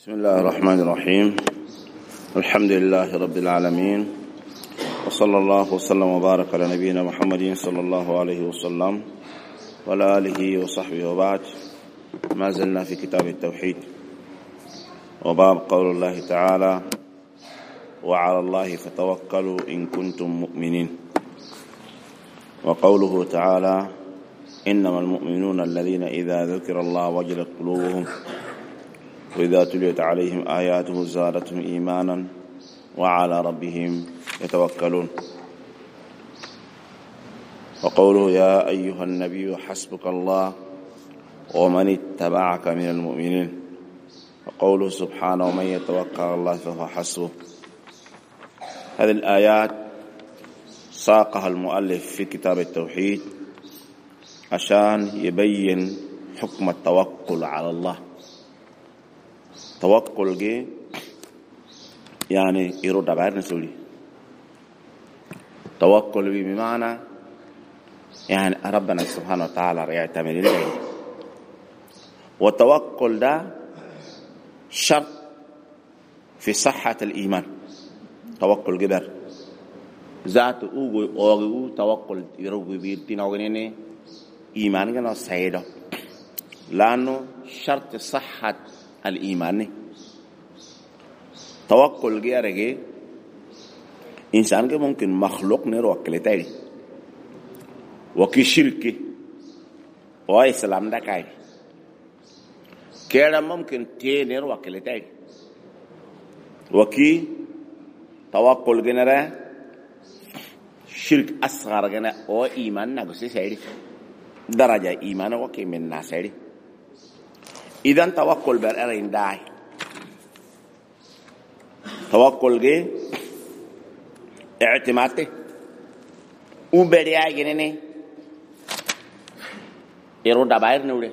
بسم الله الرحمن الرحيم. الحمد لله رب العالمين، وصلى الله وسلم وبارك على نبينا محمد صلى الله عليه وسلم وعلى آله وصحبه وبعد. ما زلنا في كتاب التوحيد، وباب قول الله تعالى: وعلى الله فتوكلوا إن كنتم مؤمنين. وقوله تعالى: إنما المؤمنون الذين إذا ذكر الله وجلت قلوبهم وإذا تليت عليهم آياته زادتهم إيمانا وعلى ربهم يتوكلون. وقوله: يا أيها النبي حسبك الله ومن اتبعك من المؤمنين. وقوله سبحانه: ومن يتوكل على الله فهو حسبه. هذه الآيات ساقها المؤلف في كتاب التوحيد عشان يبين حكم التوكل على الله. توكل جي يعني يرد بعير نسولي. توكل بمعنى يعني ربنا سبحانه وتعالى يعتمد عليه. والتوكل ده شرط في صحة الإيمان. توكل جبر ذات أوغو توكل يروغو بيتين أوغنيني إيمان جنا سيدا، لأنه شرط صحة الإيمان. توكل جي أرجع إنسان के ممكن مخلوق نروكل تاني وكي شركي وإسلام ده كاي كده ممكن تي نروكل تاني وكي توكل جنرا شرك أصغر جنا أو إيمان نقصي سيري درجة إيمان وكي من ناسيري. إذا توكل برأرين داي توكل جي اعتمادي وبريا جنيني يرو دباير نوري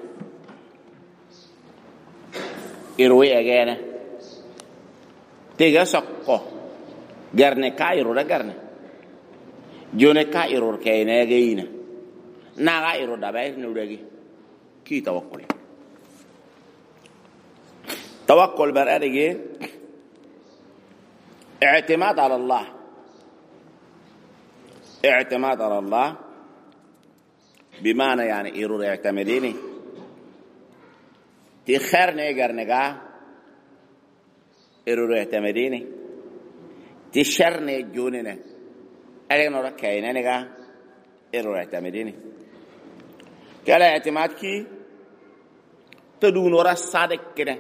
يروي أجانا تيجا سكو غرني كايرو ده غرني جوني كايرو كاينه جينا ناغا يرو دباير نوري كي توكل. توكل برأري اعتماد على الله. اعتماد على الله بمعنى يعني إيرور اعتمديني تخيرني قرنقا إيرور اعتمديني تشرني جوننا ألين ركايننقا إيرور اعتمديني كلا اعتماد كي تدون ورا صادق كده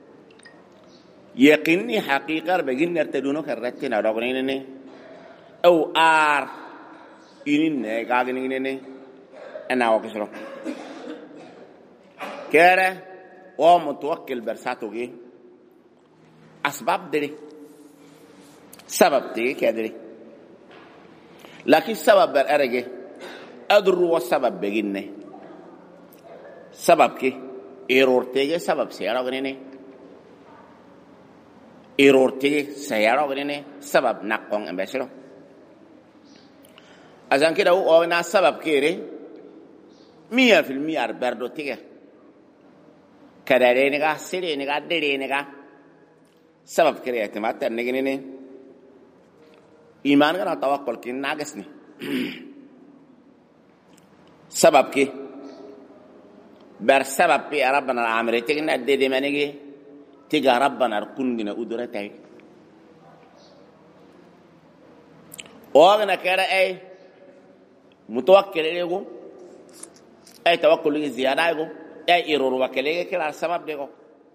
يقيني حقيقة بجين نرتدونه كرتنا رغنينني أو آر إني قاعدينني أنا وكسره كره ومتوكل برساتوجي أسباب دري سبب تيجي كدري لكن سبب برأرجي أدرو والسبب بجينه سبب كي إيرور تيجي سبب سيارة غنيني إيرور تيجي سيارة غنيني سبب نقون أمبشرو أذن كده هو أنا سبب كيري 100% أربعة تيجي كدارينيكا سيرينيكا ديرينيكا سبب كيري اعتماد تنيجيني إيمان كنا توكل كي ناقصني سبب كي بر سبب بي ربنا العامري تيجي ندي منيجي تيجي ربنا ركون أدرته وأنا كده أي متوكل إليه أي توكل إليه زيادة إليه أي إيرور وكليه كلا السبب ده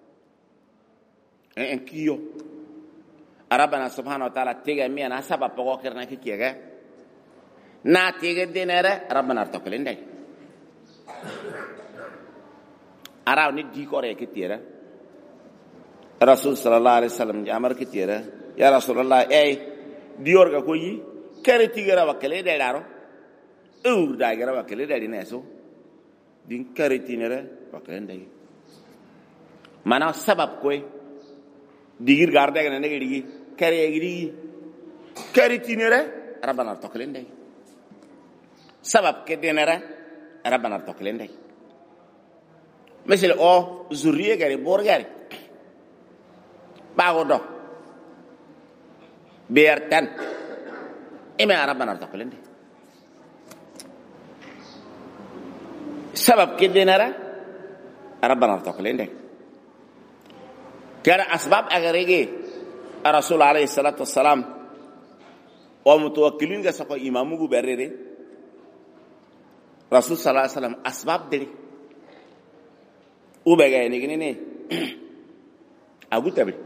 إن كيو ربنا سبحانه وتعالى تيجي مية سبب بقولنا كيكيه نا تيجي ديناره ربنا ارتكل إنده أراو ندي كوري كتيره رسول صلى الله عليه وسلم جامر كتيره يا رسول الله أي ديور كوي كره تيجي وكليه ده دارو دايجرا وكليه ده ديناسو دين كره تينره وكليه ده مانا سبب كوي ديجير غارده كنا نيجي كره يجري كره تينره ربنا ارتكل إنده سبب كدينره ربنا ارتكل إنده مثل أو زورية غري بور غري باغودو بيرتن إما ربنا ارتقلن دي سبب كده نرى ربنا ارتقلن دي كان أسباب أغريجي الرسول عليه الصلاة والسلام ومتوكلين جسقوا إمامه بريري رسول صلى الله عليه وسلم أسباب دي وبعدين نيجي أقول تبي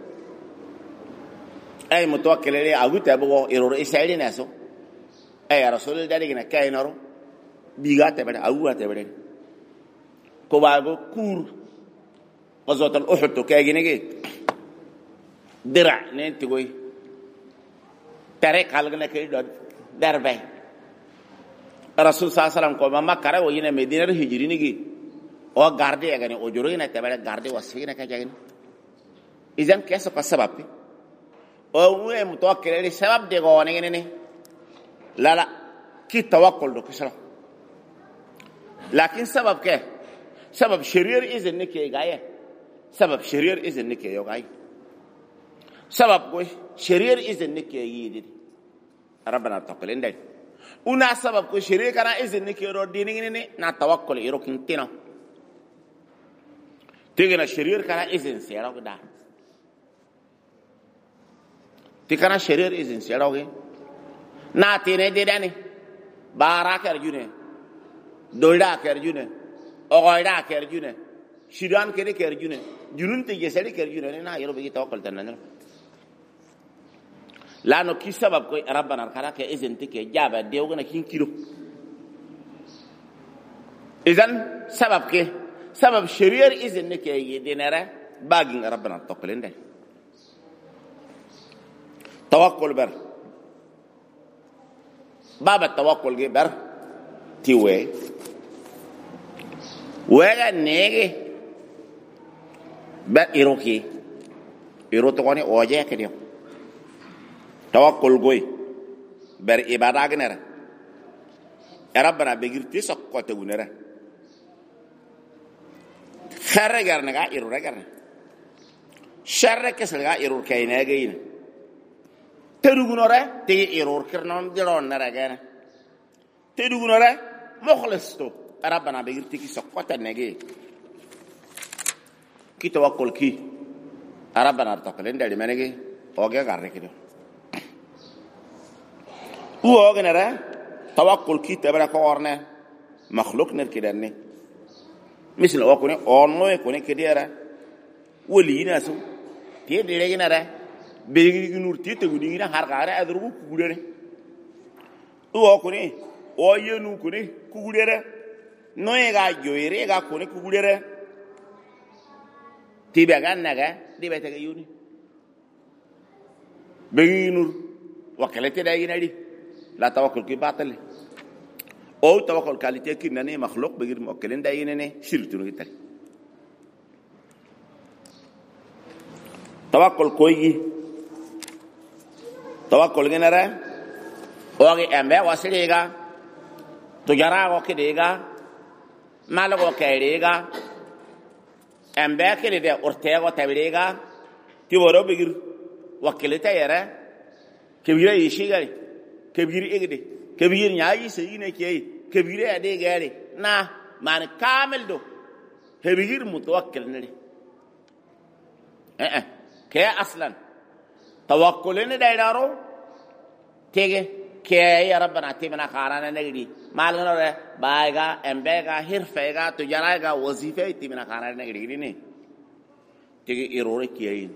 أي متوكل لي أقول تبي ويرور إسرائيل ناسو أي رسول الله داري كنا كاينارو بيجا تبي أقول تبي كوباغو كور وزوت الأحد تكاي نيجي درع ننتقوي تاريخ خالقنا كيدو دربي الرسول صلى الله عليه وسلم كوما ما كره وينا مدينة الهجرة نيجي أو غاردي أغني أو جورينا تبي غاردي وسفينا كجاين إذن كيسو كسبب أو هو متوكل لي سبب دعوانه إنني لا كي توكل دو كسر لكن سبب كه سبب شرير إذن نكى جاية سبب شرير إذن نكى يوجاي سبب كوي شرير إذن نكى يدي ربنا توكلين ده ونا سبب كوي شرير كنا إذن نكى رودين إنني نتوكل يروكين تينا تيجي شرير كنا إذن سيرا كده تكنا شرير إذن سيراوي ناتينه ديداني بارا كرجونه دولدا كرجونه أغايدا كرجونه شيران كده كرجونه جنون تيجسالي كرجونه نا يرو بيجي توكل تنانه لانه كي سبب كوي ربنا كرا كإذن تكي جابا ديوغنا كين كيلو إذن سبب كي سبب شرير إذن نكي يدينره باقين ربنا توكلين ده توكل بر باب التوكل جي بر تيوي ولا نيجي بر إيروكي إيرو تقولي أوجه كده توكل جوي بر إبادة جنرا ربنا بيجير تيسق قط جنرا خير جرنا جا إيرو جرنا شر كسر جا إيرو كاينة جينا تدوغنورة تي إيرور كرنون ديرون نرجعنا تدوغنورة مخلصتو ربنا بيجرتي كي سقطت النجي كي توكل كي ربنا ارتقلين داري منجي أوجا غارك كده هو أوجا نرى توكل كي تبرك أورنا مخلوق نركدني مثل أوكوني أورنو يكوني كديرة ولينا سو تيجي نرى بيجي نور تيتو غدينا هارغارا ادرو كوغودره او كوني او ينو كوني كوغودره نويغا جويريغا كوني كوغودره تيبغا نغا ديبتا يوني بيجي نور وكلتي داينا دي لا توكل كي باطل او توكل كاليتي كي ناني مخلوق بيجي موكلين داينا ني شرتو نغي توكل كوي توكل جنرا اوغي امبا واسليغا تجارا وكديغا مالغو كايريغا امبا كده اورتيغو تابريغا تيورو بيغير وكلتا يرا كبيره يشيغاري كبير ايغدي كبير نياي سيينه كي كبير ادي غاري نا مان كامل دو هبيغير متوكل نري كي اصلا توكلين دايرارو تيجي كي يا ربنا تيمنا خارانا نجدي مالنا ده بايغا امبيغا هيرفيغا تجارايغا وظيفه تيمنا خارانا نجدي ني تيجي ايروري كيين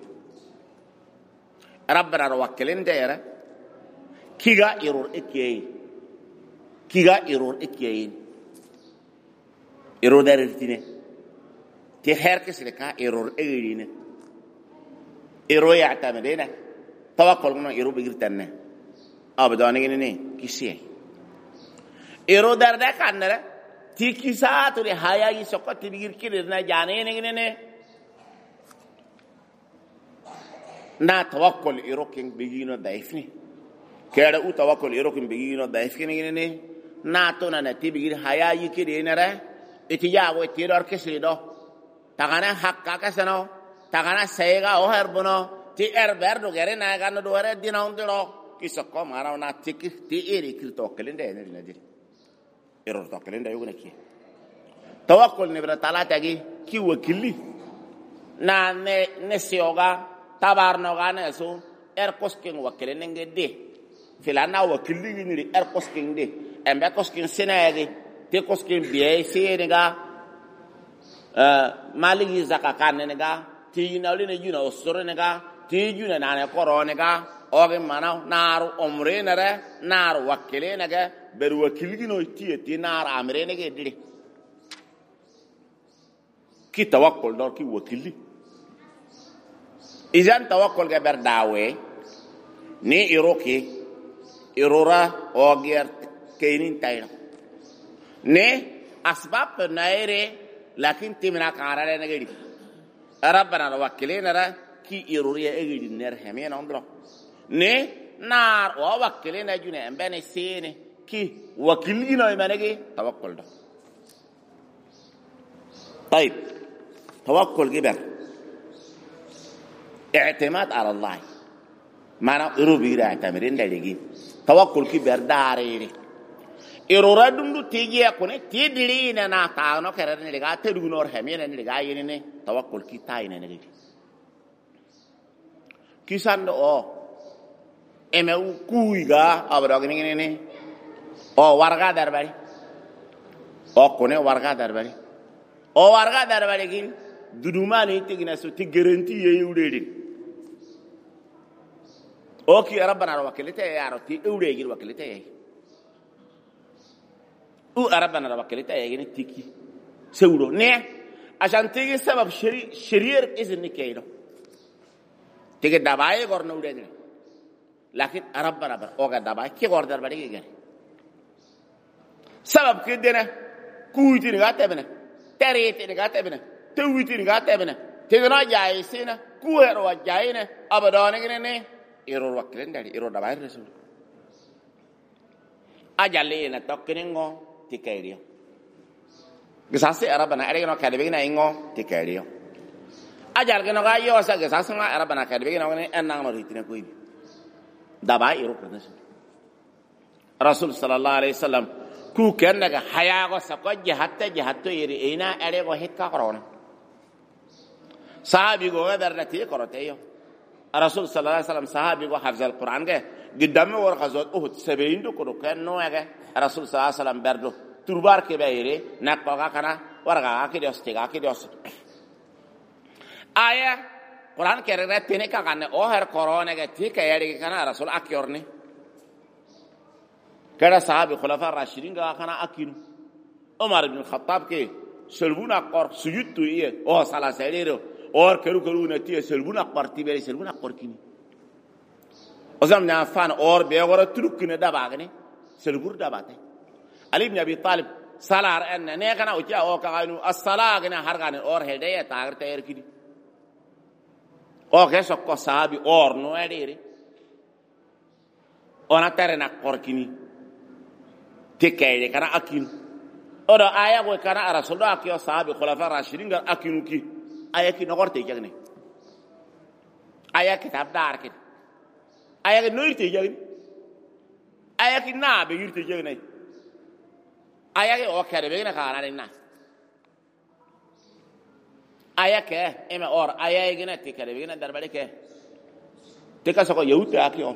ربنا توكلين دايرا كيغا ايرور اكيين كيغا ايرور اكيين ايرور دارتيني تي هيركس لكا ايرور ايريني ايرو يعتمدينه توكل من إيرو بيجرتنا أبدا نيجي كيسيه إيرو دردا كاننا تيكيسات ولي هايا يسقط بيجر كيرنا جاني نيجي نا توكل إيرو كين بيجينو دايفني كذا أو توكل إيرو كين بيجينو دايفني نيجي نا تونا نتي بيجر هايا يكيرنا را اتجاه وتيرار كسيدو تغنى حقا كسنو تغنى سيغا أو هربنا ti berdo gere na ga no do re dina ondiro ki sokko mara na tik ti eri kirto kelende ne dina diri error to kelende yugune ki tawakkul ne bra tala tagi ki wakili na ne sioga tabarno ga ne so koskin wakilene ngede filana wakili ni koskin de embe koskin senede te koskin biye senega maligi zakaka nenega ti yinawli ne yuna osoro nega ti yuna nane koronega oge mana naru omre nere naru wakile nega beru wakilgi no ti nar amre nege diri ki tawakkul dor ki wakili izan tawakkul ga berdawe ni iroki irora oger keinin tayna ne asbab naire lakin timna karare nagedi rabbana wakilina ra ki iruriya egedi ner hemen ondro ne nar o wakilina june embene sene ki wakilino imanegi tawakkul do طيب توكل جبر اعتماد على الله mana irubira tamirin da ligi tawakkul ki berdare irora dundu tigi akone tidiri na ta no kere ne liga tedu nor hemene ne liga yini ne tawakkul ki tayne ne ligi kisando o eme kuiga abra gini ne o warga darbari o kone warga darbari o warga darbari gin dudumani tigina so ti garanti yeyudedi اوكي ربنا وكلته يا رتي اوريغي وكلته يا او ربنا وكلته يا تيكي سورو نه عشان تيجي سبب شرير اذن كيلو تيجي دباي غورن اوريغي لكن ربنا اوغا دباي كي غور در بدي غير سبب كدنا كويتي غاتبنا تريتي غاتبنا تويتي غاتبنا تيغنا جاي سينا كوهرو جاينا ابدون غني error waklen dari error da bayar resul ajalle na tokkingo tikairio gesase arabana ereno kadebe na ingo tikairio ajal geno ga yo sa gesase ma arabana kadebe na ne enang no ritine koy da bay error resul rasul sallallahu alaihi wasallam ku kenna ga haya go sakojje hatta iri ina ere go hikka korona sahabi go darna ti koroteyo الرسول صلى الله عليه وسلم صحابي وحفظ القرآن جه قدامه ورخزات أهد سبعين دو كده كان نوع جه الرسول صلى الله عليه وسلم بردو تربار كبيرة نقطع كنا ورقة كده استيقا كده است آية قرآن كره تيني كأنه أوهر قرآن جه تيك ياري كنا الرسول أكيرني كده صحابي خلفاء الراشدين جه كنا أكينو عمر بن الخطاب كه سلبون أقر سجود تويه أوه صلاة سيره اور کرو نتی سلبونا پارتی بری سلبونا پارکینی ازم نافان اور بیاورا ترکینه دباغنی سلبور دباته علی بن ابی طالب سالار ان نه کنا اوچا او کانو الصلاه گنا هرغان اور هديه تاگر تیر کیدی او کیسو کو صحابی اور نو ادیری ona terena korkini tikayde kana akin odo aya go kana rasulullah akiyo sahabi khulafa rashidin gar akinu ki aya ki nogorte jagne aya kitab dar kit aya ki noyte jagne aya ki na be yirte jagne aya ki o kare be na kana na aya ke eme or aya gina te kare be na darbale ke te ka sako yahut akiyo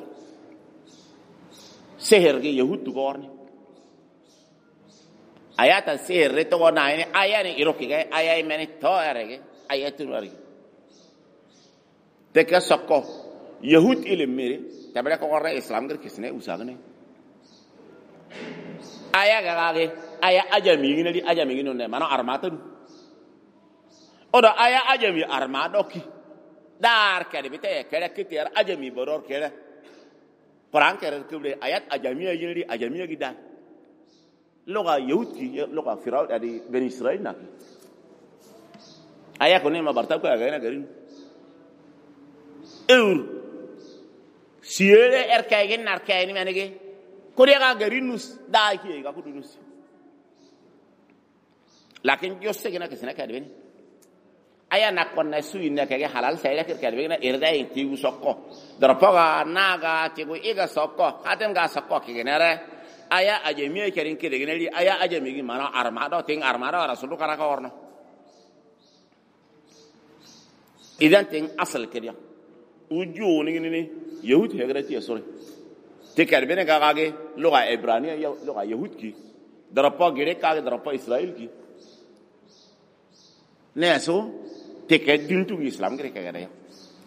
seher ge yahut gorni ayata seher reto na ine aya ni iroki ge aya meni to arege ayatul wari teka sokko yahud ile mere tabela ko ra islam gar kisne usagne aya gagage aya ajami ngini di ajami ngino ne mano armata du odo aya ajami armado ki dar kade bite kede kitiar ajami boror kede quran kede kubre ayat ajami ngini di ajami gi dan loga yahud ki loga firaud adi ben israil na aya ko ne ma barta ko aga na garin eur siere erkaygen narkayni manege ko de ga garin nus da ki ga ko dunus lakin josse gena kesena kadben aya nakon na suyi na kage halal sai lakir kalbe na irda yin tigu sokko darapaga naga tigu iga sokko hatem ga sokko kigenere aya aje mi kerin kide gineli aya aje mi mana armado ting armado rasulu karaka orno idan ting asal kiriya uju ni yahud hegrati sore te kalbe ne gage lugha ibraniya lugha yahud ki darapa gire kage darapa israel ki neso te ke dintu islam gire kage ya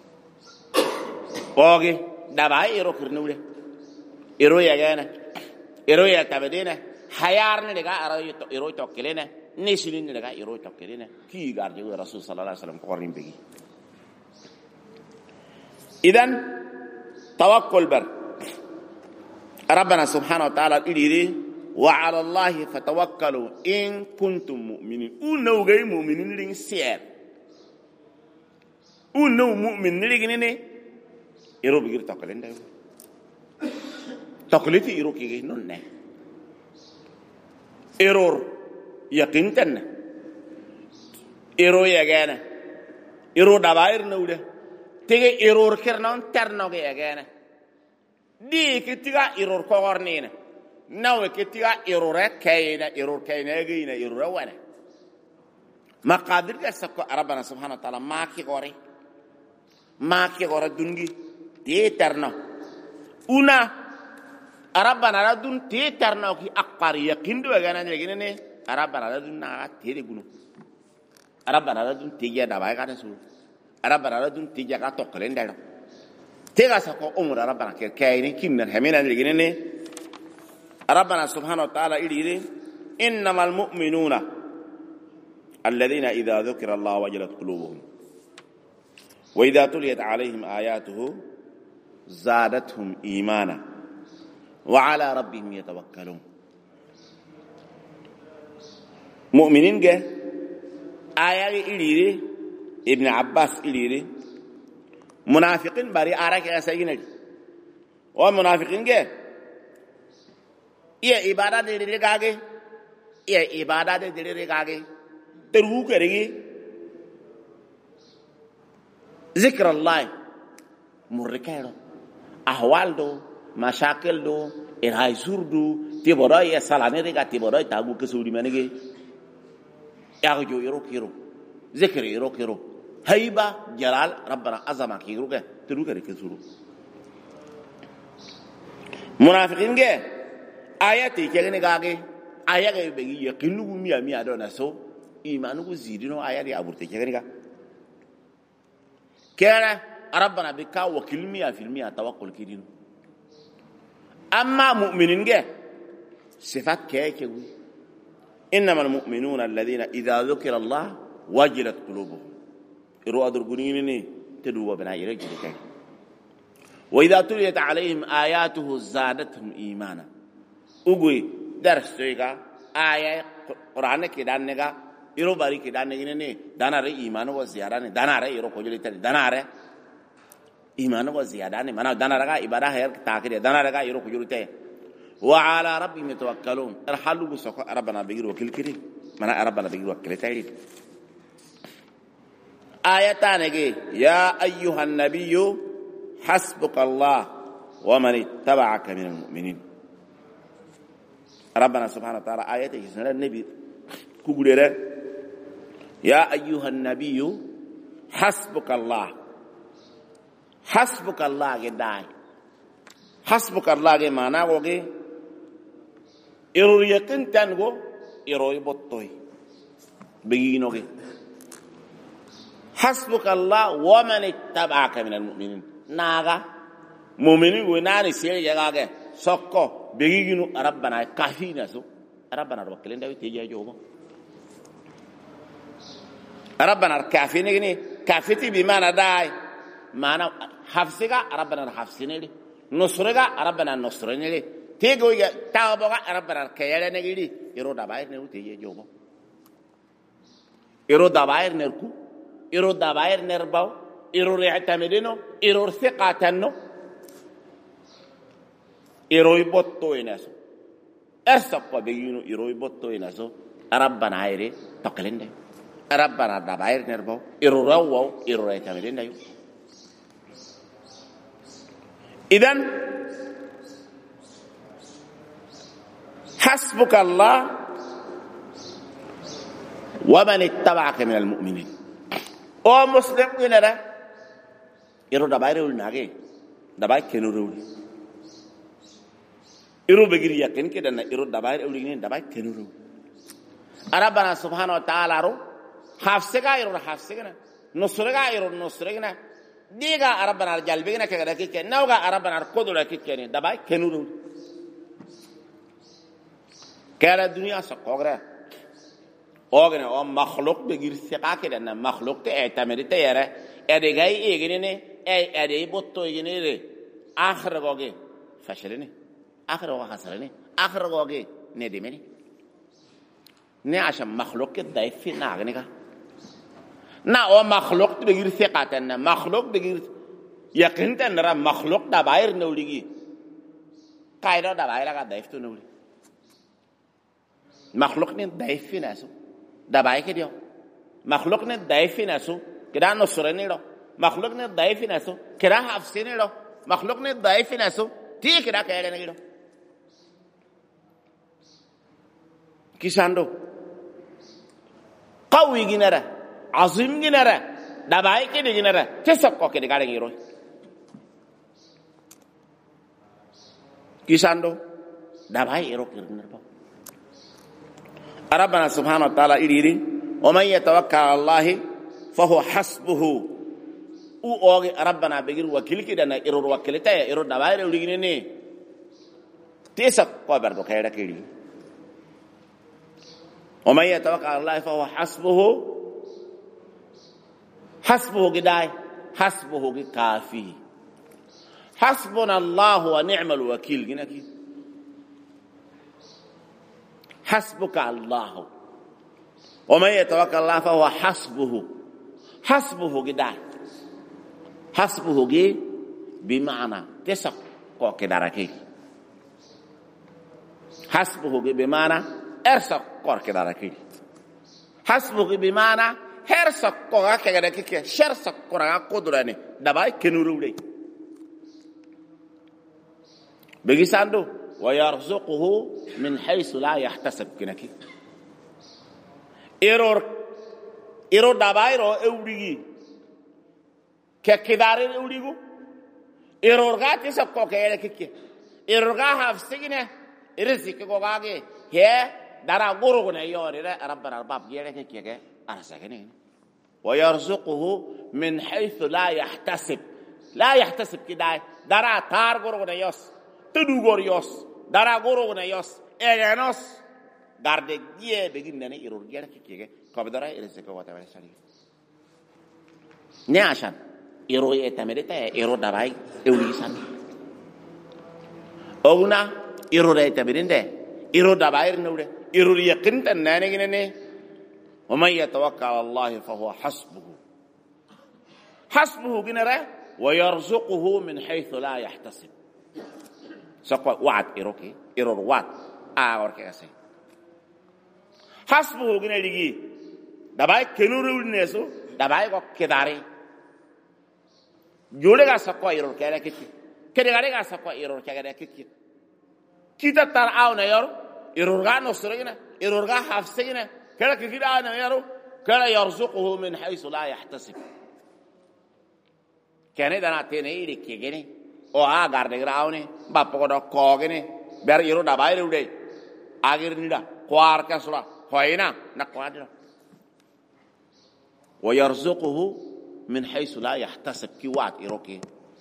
oge daba ero kirnule ero ya gana ero ya tabedena hayar ne daga ero to kelena nisilin ne daga ero to kelena ki garje rasul sallallahu alaihi wasallam ko rimbe idan tawakkul bar ربنا سبحانه وتعالى إليه وعلى الله فتوكلوا إن كنتم مؤمنين ونو غير مؤمنين لين سير ونو مؤمن لين يرو بيجر تقلين ده تقليتي يرو كي نون نه إيرور يقين تنا إيرو يجانا إيرو دبائر نوده تيجي إيرور كرنون ترنو يجانا di ketiga error kogornina nawe ketiga error kayna gina error wana maqadir gasako rabbana subhanahu wa ta'ala maki gore dungi tetarno una rabbana radun tetarno ki aqari yaqindo gana ne rabbana radun na tere gunu rabbana radun tiya dabai kana su rabbana radun tiya ka toklenda تيغا سكو أمور ربنا كايني كيمنا همينا لغنيني ربنا سبحانه وتعالى إليه إنما المؤمنون الذين إذا ذكر الله وجلت قلوبهم وإذا تليت عليهم آياته زادتهم إيمانا وعلى ربهم يتوكلون مؤمنين جه آيات إليه ابن عباس إليه منافقين باري أراك يا سيدنا ومنافقين جه يا إبادة دليل كاغي يا إبادة دليل كاغي تروح كريجي ذكر الله مركيرو أحوال دو مشاكل دو إرهايسور دو تبراي سالانة رجع تبراي تاغو كسوري منيجي يا جو يرو ذكر يرو هيبة جلال ربنا عظمة كيروكه تروك ركزورو منافقين جه آياتي كأنه كاغي آيات بيجي يقينوا مية دونا سو إيمانه زيدينه آيات يابورتي كأنه كأنه ربنا بكا وكل 100% توكل كيدينه أما مؤمنين جه صفات كأكوي إنما المؤمنون الذين إذا ذكر الله وجلت قلوبهم إرو أدرجونيني تدوا بنا يرجع كي وإذا تليت عليهم آياته زادتهم إيمانا أقوي درس تيجا آية قرآن كدان نجا إرو باري كدان نجيني دانا ري إيمان وزيادة دانا ري إرو كجولي تري دانا ري إيمان وزيادة منا دانا رجع إبادة هير تاكيد دانا رجع إرو كجولي تري وعلى ربهم يتوكلون الحلو بسوق ربنا بيجر وكيل كري منا ربنا بيجر وكيل تري آياتان يا أيها النبي حسبك الله ومن اتبعك من المؤمنين ربنا سبحانه وتعالى آياته سنة النبي كقولي يا أيها النبي حسبك الله جداي حسبك الله جمانا وجه إرو يقين تانغو إرو يبطوي بيجينو جه حسبك الله ومن اتبعك من المؤمنين ناغا مؤمنين وناني سيري جاغا سوكو بيجينو ربنا كافينا سو ربنا وكلين داوي تيجي جوبا ربنا كافيني ني كافيتي بمعنى داي معنى حفصك ربنا حفصني لي نصرك ربنا نصرني لي تيجو تاوبا ربنا كيالني لي يرو دباير نو تيجي جوبا يرو دباير نركو إيرو دباير نرباو إيرو ريعتمدينو إيرو ثقاتنو إيرو يبطو يناسو أرسق بيجينو إيرو يبطو يناسو ربنا عيري تقلين ده rabbana dabair nerbo iru rawo iru tamede ndayu idan hasbuka Allah wa man ittaba'aka min almu'minin o muslim inara iru dabair ul nage dabair kenuru iru begir yakin ke dan iru dabair ul ni dabair kenuru rabbana subhanahu wa ta'ala ro hafsega iru hafsega nusrega iru nusrega diga rabbana jalbega kaga kike nawga rabbana kodula kike ni dabair kenuru kala dunia sa kogra ogene o makhluq begir siqa ke dan makhluq te etamede te yare ede gay egene ne ede botto egene re akhir goge fashalene akhir goge hasarene akhir goge ne demeni ne asha makhluq ke daifi na agene ka na o makhluq begir siqa tan makhluq begir yaqin tan ra makhluq da bayir newligi kaydo da bayira ka daiftu newli makhluq ne daifi naso dabai ke dio makhluq ne daifi naso kida no surani lo makhluq ne daifi naso kida hafsini lo makhluq ne daifi naso ti kida kayele ne lo kisando qawi ginara azim ginara dabai ke ginara kesakko ke digare ngiro kisando dabai ero kirnarba ربنا سبحانه وتعالى إليري ومن يتوكل على الله فهو حسبه او ربنا بغير وكيل كده ايرور وكيلتا ايرور دباير وليني تيسا قبر دو كيدا كيدي ومن يتوكل على الله فهو حسبه حسبه غداي حسبه كافي حسبنا الله ونعم الوكيل جنكي حسبك الله ومن يتوكل الله فهو حسبه حسبه كده حسبه جي بمعنى تسق كداركي حسبه جي بمعنى ارسق كداركي حسبه بمعنى هرسق كداركي شرسق قدراني دباي كنورولي بيجي ساندو ويرزقه من حيث لا يحتسب كنكي ايرور دابايرو اوريغي ككدار اوريغو ايرور غاتي سكو كيركي ايرور غا هافسينه رزق غوغاغي هي دارا غورغنا يوري ربنا الباب يركي كيكه ارسكني ويرزقه من حيث لا يحتسب لا يحتسب كدا دارا تار غورغنا يوس تدو غور يوس dara goro na yos egenos garde die begin nane irur gere kike ko be dara ire se ko wata wala sari ne ashan iro etamede ta iro darai euli san oguna iro etamede nde iro dabair nure iro yaqin tan nane gine wa man yatawakkal ala allah fa huwa hasbuhu hasbuhu ginara wa yarzuquhu min haythu la yahtasib سقوا وعد إيروكي إيرور وعد أوركي أسي حسبه جنا لجي دبائي كنورو الناسو دبائي كو كداري جولة سقوا إيرور كذا كتير كده كده سقوا إيرور كذا كتير كيتا تار أو نيار إيرور غانو سرقنا إيرور غا حفصنا كذا كتير أو نيارو كذا يرزقه من حيث لا يحتسب كأنه دنا تنيري كيجني o a garde graune bappo do kogene ber yiro da bayre ude agir nida kwar kasula hoina na kwadira wa yarzuquhu min haythu la yahtasib ki wat iroki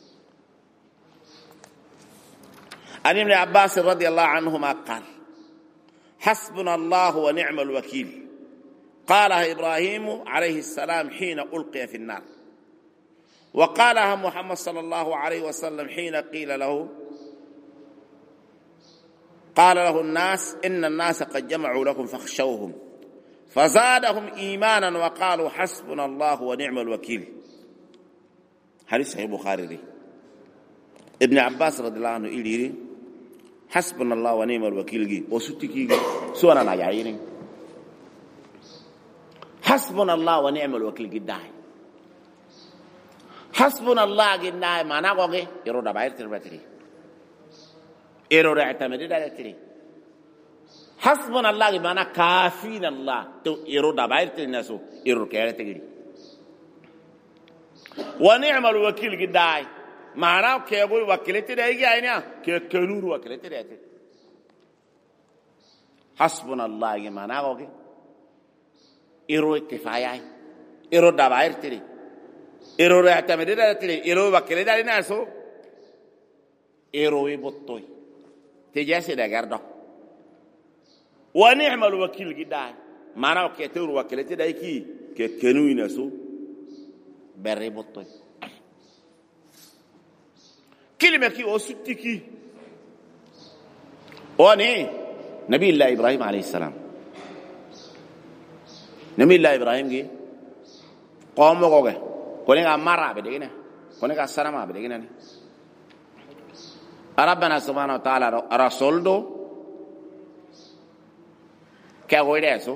ali ibn abbas radiyallahu anhuma qal hasbuna allah wa ni'mal wakeel قالها إبراهيم عليه السلام حين ألقي في النار وقالها محمد صلى الله عليه وسلم حين قال له الناس إن الناس قد جمعوا لكم فاخشوهم فزادهم إيمانا وقالوا حسبنا الله ونعم الوكيل حديث صحيح البخاري ابن عباس رضي الله عنه إليه حسبنا الله ونعم الوكيل وستكي سوانا نجايين hasbunallahu wa ni'mal wakil gidai hasbunallahu gidai mana goge iro da bayir tirbatri iro da tamedi da tri hasbunallahu mana kafina allah to iro da bayir tirnaso iro kere tigri wa ni'mal wakil gidai mana ke go wakilati da yi aynya ke kenuru wakilati da tri hasbunallahu mana goge iro kifayai iro da bayir tri iro da tamedi da tri iro wakilati da naso iro bottoi te jesse da gardo wa ni'mal wakil gidai mana ke turu wakilati da ki ke kenu inaso berre bottoi kilime ki o suttiki oni nabi allah ibrahim alayhi salam nabi allah ibrahim gi qomo goge kone ga mara be degene kone ga sarama be degene ni rabbana subhanahu wa ta'ala rasuldo ke goide so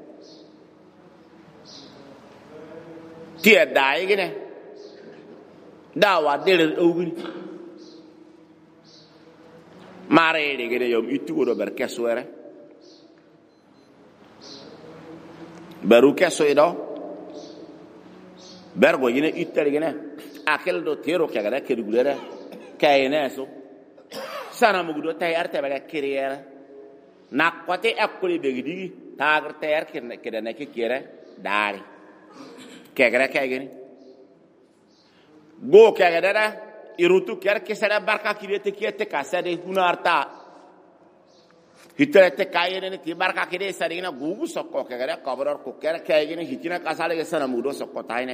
tie dai gene dawa dele ogini mare de gene yom itugo do ber keswere beru keso ido bergo yine ittari gene akel do tero kagara kedugulere kayene so sana mugudo tay arte bega kiriere nakwate akuli begidi tagr ter kedene ke kire dari kagara kagene go kagara irutu ker kesara barka kirete kiyete kasade hunarta hitrete kayene ti barka kire sarina gugu sokko kagara kabror ko ker kayene hitina kasale ke sana mudo sokko tayne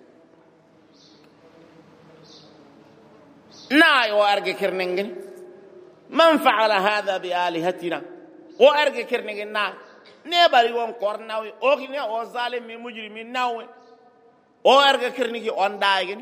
na yo arge kirningen man fa'ala hadha bi alihatina o arge kirningen na ne bari won kornawi o kine o zalimi mujrimin nawe o arge kirnigi on daagin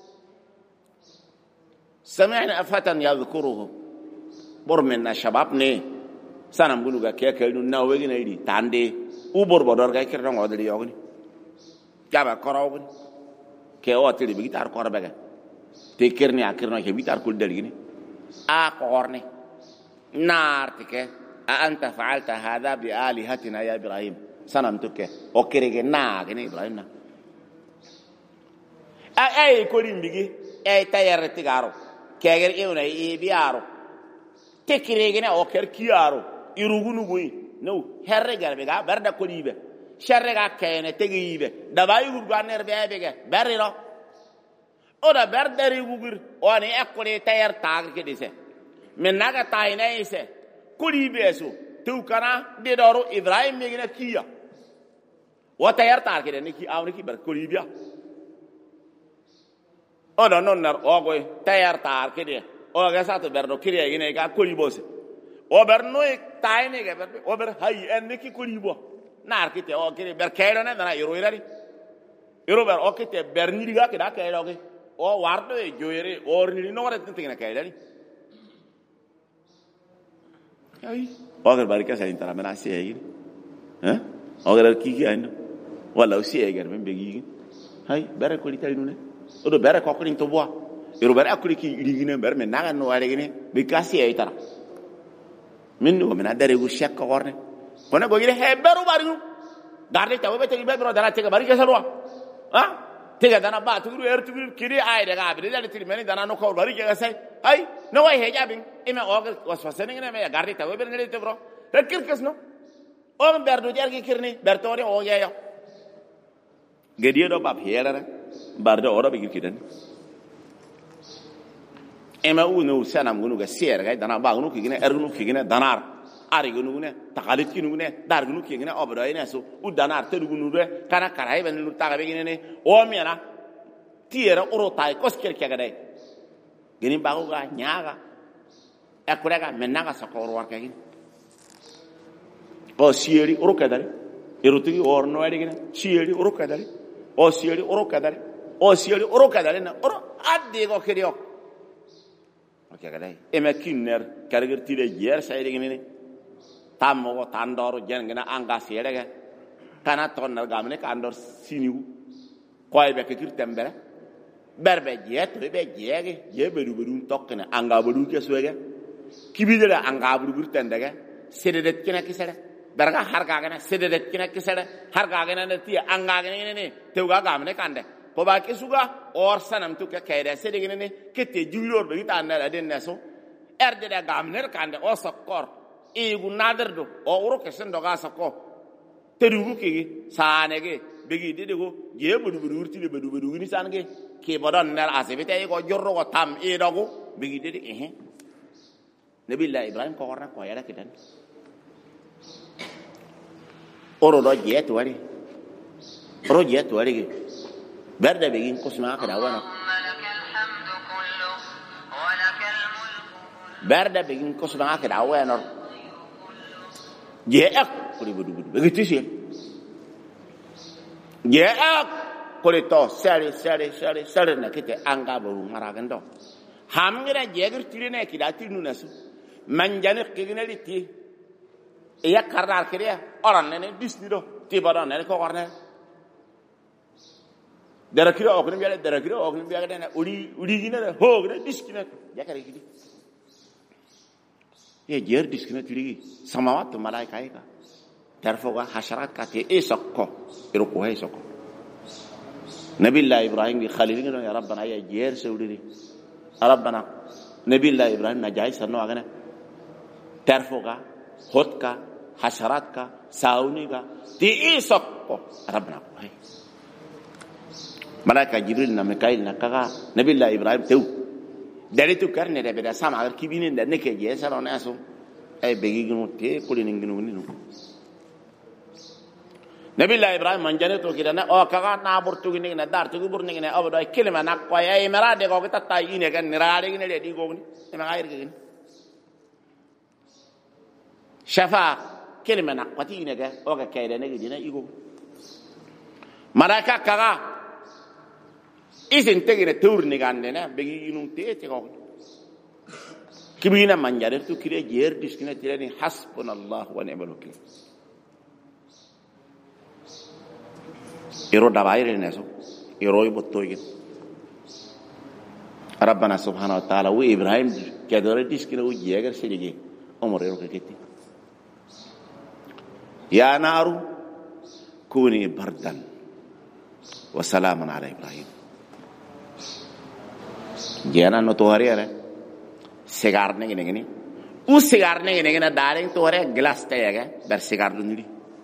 سمعنا فتى يذكره برمنا شبابني سنم بلوغا كيكلو ناوغي نيدي تاندي وبر بدر كاي كيرن ودري يوغني جابا كراوغني كي اوتري بيتار كوربغا تي كيرني اكيرنا كي بيتار كول دلغني كورني نارتك انت فعلت هذا بالهتنا يا ابراهيم سنمتك اوكريغي ناغني ابراهيم نا اي كولين بيغي اي تايرتي غارو keger ewna biaro tekiregene o ker kiaro irugunu goyi no herre garbe ga berda kolibe sherre ga kene tegibe da bayu gurganer bebege beriro oda berdari gugur oni ekole tayer tag ke dise men naga tayna ise kolibe so tu kana de doro ibrahim megina kiya wa tayer tag ke ne ki awni ki ber kolibia odo non nar ogoy tayar tar kede o ga sato berdo kiriya gine ga kolibo se o berno e tayne ga berdo o ber hay en ki kolibo nar kite o kire ber kayro na na iro irari iro ber o kite ber ni diga kida kayro ge o wardo e joyere or ni no wara tintina kaydari ay o ga barika sa intara mena se yi o ga ki ayno wala o se ga men begi hay ber ko li taynu ne odo bere ko krin to boa iro bere akuri ki rigine ber men naga no ware gine be kasi ay tara minno men adare go shekko gorne kono go gire he beru bariu darde taw be tegi be bro dara tega bari kesalwa ha tega dana ba tu er tu kiri ay daga be dale tiri men dana no ko bari ke sai ay no way he jabin ime ogal was fasene ne me garde taw be ne te bro rekir kesno o berdo jargi kirni bertore o yeyo gediyo do bab helare bardo ora be kidan ema uno sanam gunu ga ser ga dana ba gunu kigine ergunu kigine danar ari gunu ne takalit kinu ne dar gunu kigine obro ina so u danar te gunu re kana karai ben lu taga be gine o miana tiera oro tai kosker kega dai gini ba ga nyaga akurega menaga sakoro war kagin o sieri oro kadari erutugi orno ari gine sieri oro kadari o sieri oro kadari o sieri oro kadare na oro adde go kiriyo okay kadai eme kinner kargerti de yer sayde ngene tammo go tandoro jengena anga sierege kana tonnar gamne ka andor siniu koy be ke tembere berbe jet be jege je be du tokkne anga bu ke suege kibidele anga bu tendege sededet kina kisere berga harga gana sededet kina kisere harga gana ne ti anga gana ne tewga gamne kande ko ba ke suga or sanam tu ke kayde sedegene ne kete julor be ta na den neso erde da gamne kande o sokkor e gu naderdo o uro ke sendo ga sokko terugu ke saanege begi de go je bodu urti le bodu ni sange ke bodon ner asebete ko jorro ko tam e dogo begi de nabiullah ibrahim ko warna ko yara kidan oro do jet wari oro jet wari berde begin kusma ka dawana berde begin kusma ka dawana je ak kuri bodu begi tisi je ak kuri to sare na kite anga bo maragando hamgira jeger tirine kidati nunasu manjane kignali ti ya karar kiriya oran ne disnido ti badon ne ko orne dara kiro okni biya dana uri gina ho gina diskina ya kare kidi ye jer diskina tirigi samawat malaika ka tarfoga hasharat ka te esakko irko hay sakko nabiullah ibrahim bi khalil ngino ya rabbana ya jer sawdiri rabbana nabiullah ibrahim najai sanno agana tarfoga hotka hasharatka sauniga ti isakko rabbana ko hay malaika jibril na mikail na kaga nabiullah ibrahim tew dalitu karne de beda sama agar kibine de neke je saro na aso ay begi gino te kulini gino ninu nabiullah ibrahim manjane to kidana o kaga na burtu gini na dar to burni gini abado ay kelma na ko ay merade ko ta tay ine kan nirade gini de di go ni ma gair gini shafa kelma na qati ine ga o ga kayde ne gina igo maraka kaga isin tegine tourni gande na begi ginum te ko kibina manjare to kire jer diskina tirani hasbunallahu wa ni'mal wakeel iro dabaire neso iro ibottoy rabbana subhanahu wa ta'ala wa ibrahim kedore diskina u jegar sedige umar iro keketi ya naru kuni bardan wa salaman ala ibrahim jena no tohare ara sigar ne gene u sigar ne gene dare tohare glass tayega ber sigar dunuri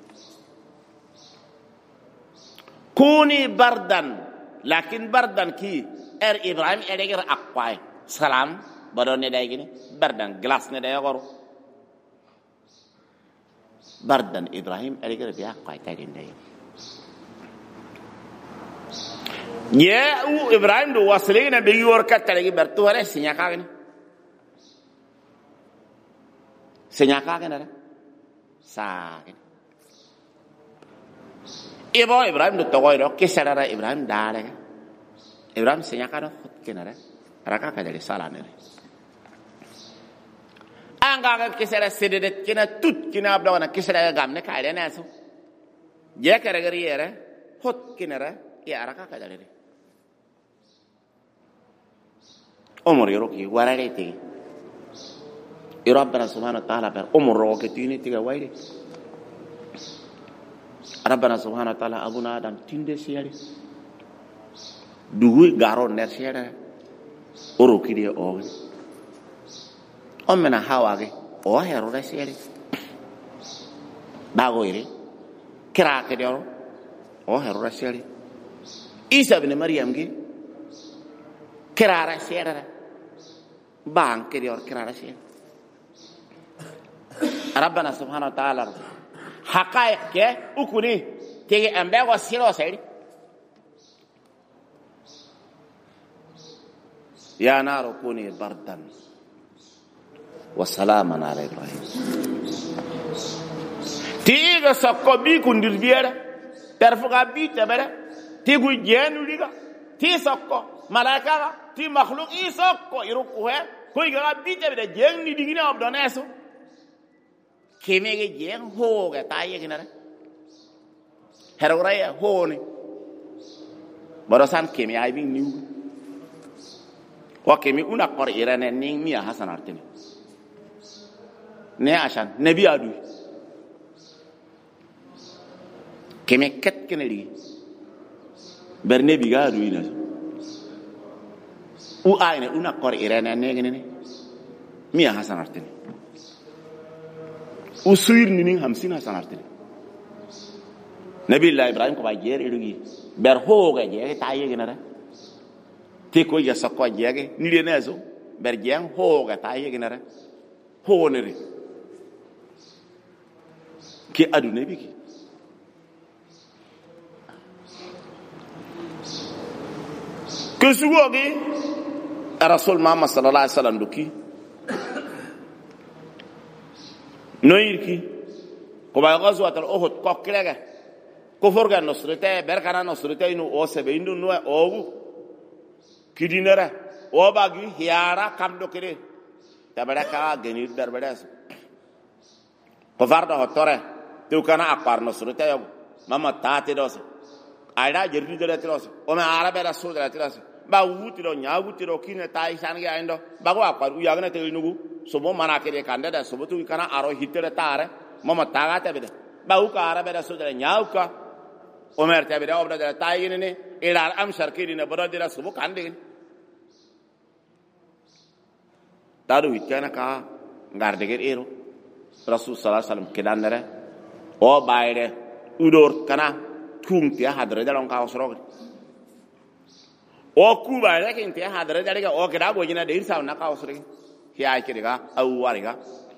kuni bardan lakin bardan ki ibrahim edeger akwai salam badon ne day gene bardan glass ne day goro bardan ibrahim edeger bi akwai tay day ye u ibrahim do waslina be yor kattale bertu wala sinya kagene sa ibo ibrahim do togoyro kisara ibrahim dale ibrahim sinya kado kenara raka kadali salane anga ga kisara sededet kina tut kina abdawana kisara gamne kaide naso je kare gari yere hot kinara ya raka kadali umur yoroki wararete rabbana subhanahu wa ta'ala ber umur roketini tiga wayde rabbana subhanahu wa ta'ala abuna adam tinde siyari dugu garo ner siyara oro kidi o mena hawage o hero da siyari bago ire kira ke dero o hero da siyari isa bin maryam gi kira ra siyara bang ke dero kira ra siyara rabbana subhanahu wa ta'ala haqaiq ke ukuni tege ambe go siro seri ya naru kuni bardan wa salaman ala ibrahim tiga sakko bi kundir biara terfuga bi tabara tigu jenu liga ti sakko malaika ti makhluq i sakko iruku he ko ga bi tabara jenni digina abdoneso kemege jeng hoga taye kinara heroraya hone barasan kemi ay bin niu wa kemi una qor irane ning mi hasan artini ne ashan nabi adu kemi ket keneli berne bi ga adu ina u ayne una qor irane ne ngene mi hasan artini usuir ni 50 hasan artini nabi allah ibrahim ko ba jer irugi ber hoga je ta yegi na te ko ya sakko jege ni le nezo ber jeng hoga ta yegi na honere ki adu nabi ki kusugogi rasul muhammad sallallahu alaihi wasallam duki noyirki ko ba gazwat al uhud ko krega ko forga nosrete berkana nosrete inu o sebe indu no ogu kidinara o bagi hiara kamdo kire tabara ka genir darbadas ko farda hotore tu kana akbar nosrete yo mama taate dos ayda jerdi de dos o me arabe rasul de dos ba wutiro nyawutiro kine tai sange aindo bago akbar u yagna te nugu sobo manakere kanda da sobo tu kana aro hitere tare mama tagate bede ba u ka arabe rasul de nyawka Omer tabi da obra da tayin ne ila am sharkiri ne boro dira subu kande taru hitana ka garde ger ero rasul sallallahu alaihi wasallam kidanere o bayre udor kana tumti hadre da lon ka osro o ku bayre kin te hadre da ga o kida go jina de irsa na ka osro hiya kiriga au wariga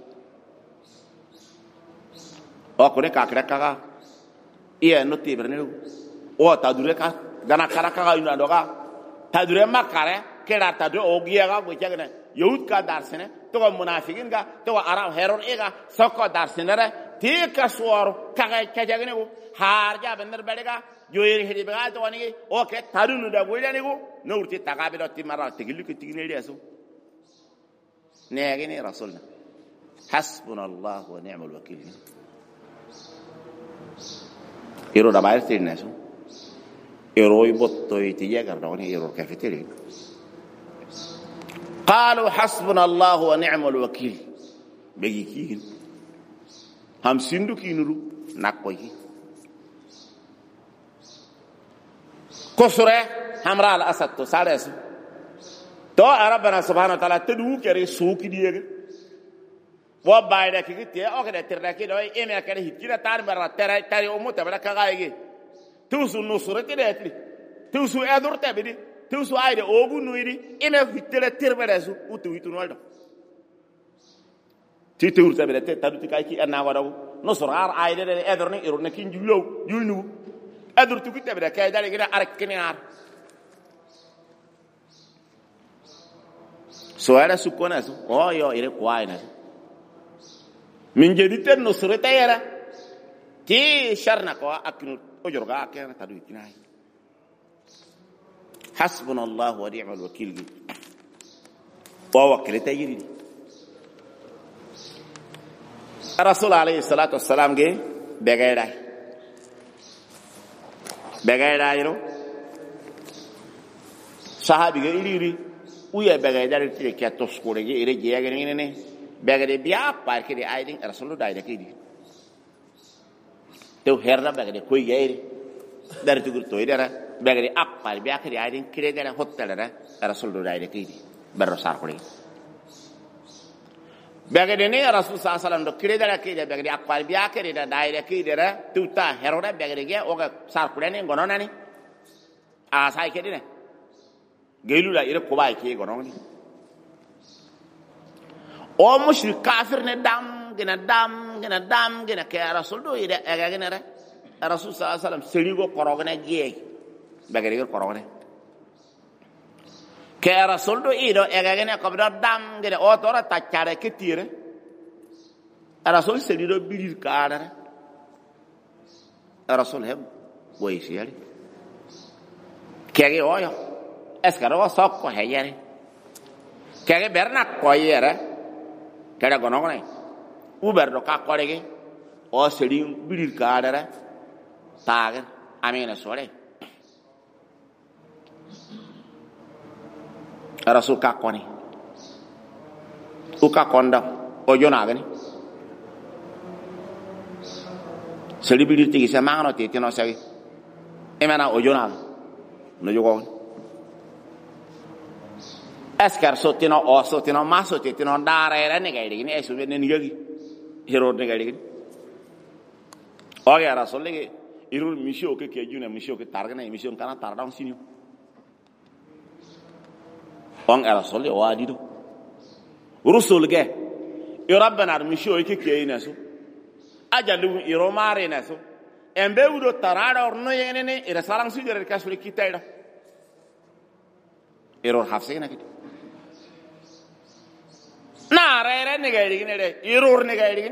o ko ne ka kira ka iya no tibrene o tadure ka gana karaka ga ina doga tadure makare kera tadure o giyaga go jagna yahud ka darsene to munafiqin ga to arab heron ega sokko darsene re ti ka suwaro kaga ka jagne go har ja bender bedega joyir hedi be ga to wani o ke tadunu da go jani go no urti tagabe do timara tigillu ke tigine reso ne gene rasulna hasbunallahu wa ni'mal wakeel ero da bayar tir neso ero ibotto itiya gardoni ero kafeteri qalu hasbuna allah wa ni'mal wakeel begi kin ham sindu kinuru nakkoyi kosore hamra al asad to sales to arabana subhanahu wa ta'ala tedu kere suki diege wa bayda kiti o kada tiraki do eme akare hikira tar bara tari o mota bara kagaige tusu nusrati detri tusu edur tabidi tusu ayde ogu nuidi eme hitira tirberesu utu witu noldo ti tur tabide te tadu ti kayki anna wadaw nusrar ayde de edur ni iruna kin julnu edur tu kitte bide kay dali gida arak kiniar so era sukona so o yo ire kwaina min jediten no sureta yara ti sharna ko akinu ojorga akena tadu kinai hasbunallahu wa ni'mal wakeel wa wakilata yiri rasul alayhi salatu wassalam ge begayda yiro sahabi ge iri uya begayda ti ke toskore ge ire je ge ne begade biya parke de aiding rasul da ida kidi to herra begade koy yeeri dar tugur to idara begade appal biya kidi aiding kire gara hottala rasul da ida kidi barro sar ko begade ne rasul sallallahu alaihi wasallam do kire gara kidi begade appal biya kidi da ida kidi ra tuta herora begade ge o ga sar ko ne gononani a sai kidi ne gelu la ire ko bay ke gononi o mushrik kafir ne dam gena ke rasul do ide aga gena re rasul sallallahu alaihi wasallam serigo korogene je bagari korogene ke rasul do ido aga gena ko do dam gena o tora taccare ke tire rasul serido birir kaara rasul heb boy siyari kege oyo eskaro sokko heyere kege berna koyere kada gonongne uber do ka korege o seri birir kaadara taager amina sore rasul ka koni u ka konda o jona gani celibiri tigi sa mangano te tino sagi emana o jona no jogo askar sotino o sotino maso te tino dara era ne gaidi ni esu ne ngagi hero ne gaidi o ya rasul le irul misio ke juna misio ke targana misio kana tarda sini on era sole o adido rusul ge irabana misio ke inaso ajalu iromare naso embe udo tarada orno yenene ira salang sigere kasuri kitaida error hafsena kit na rere ne gaidi ne de error ne gaidi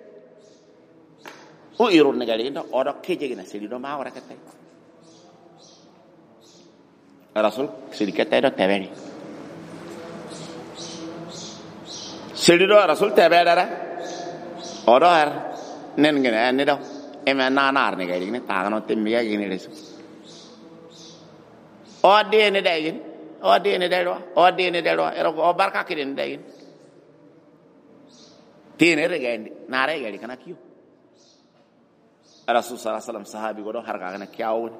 o error ne gaidi do odo keje na selido ma ora katai rasul sedikit do tebeni selido rasul tebedara odo har nen ngene ne do ema nanar ne gaidi ne taagano temmiga gine resu o de ne dayin o de ne dayro ero o barka kidin dayin tine regandi nare gaidi kana kiyo rasul sallallahu alaihi wasallam sahabi godo har ka kana kyawun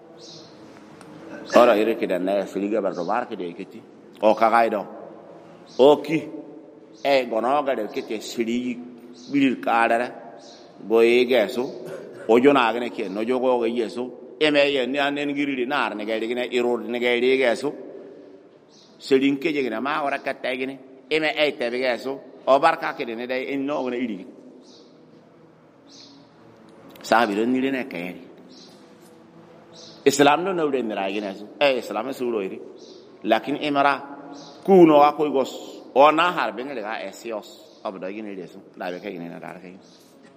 ora ire kidan na seliga bardo barke de kiti o ka gaido o ki e gono ga de kiti seli bilir kadara boye geso o jona gane ke no jogo ga yeso eme ye ni anen giriri nar ne gaidi gine iror ne gaidi geso selin ke jegina ma ora katta gine eme e tebe geso o barka ke ne dai en no gane iri sahabi ron ni ne kayri islam no no den ra gine so islam su ro iri lakin imara kuno wa koy gos ona harbe ngale ga esios abda gine deso da be kay ne na dar kay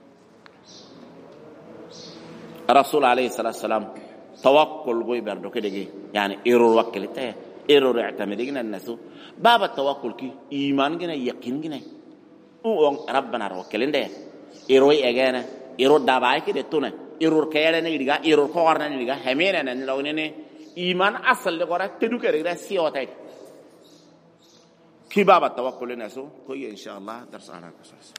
rasul alayhi salatu wasalam tawakkul goy berdo kedege yani error wakkilite error i'tamidina nasu baba tawakkul ki iman gina yaqin gina on rabbana wakkilinde error egena error dabai ke de tuna error kayale ne diga error ko warna ne diga hemena ne lawne ne iman asal le gora tedu ke diga siota ki baba tawakkul nasu ko inshallah dars ala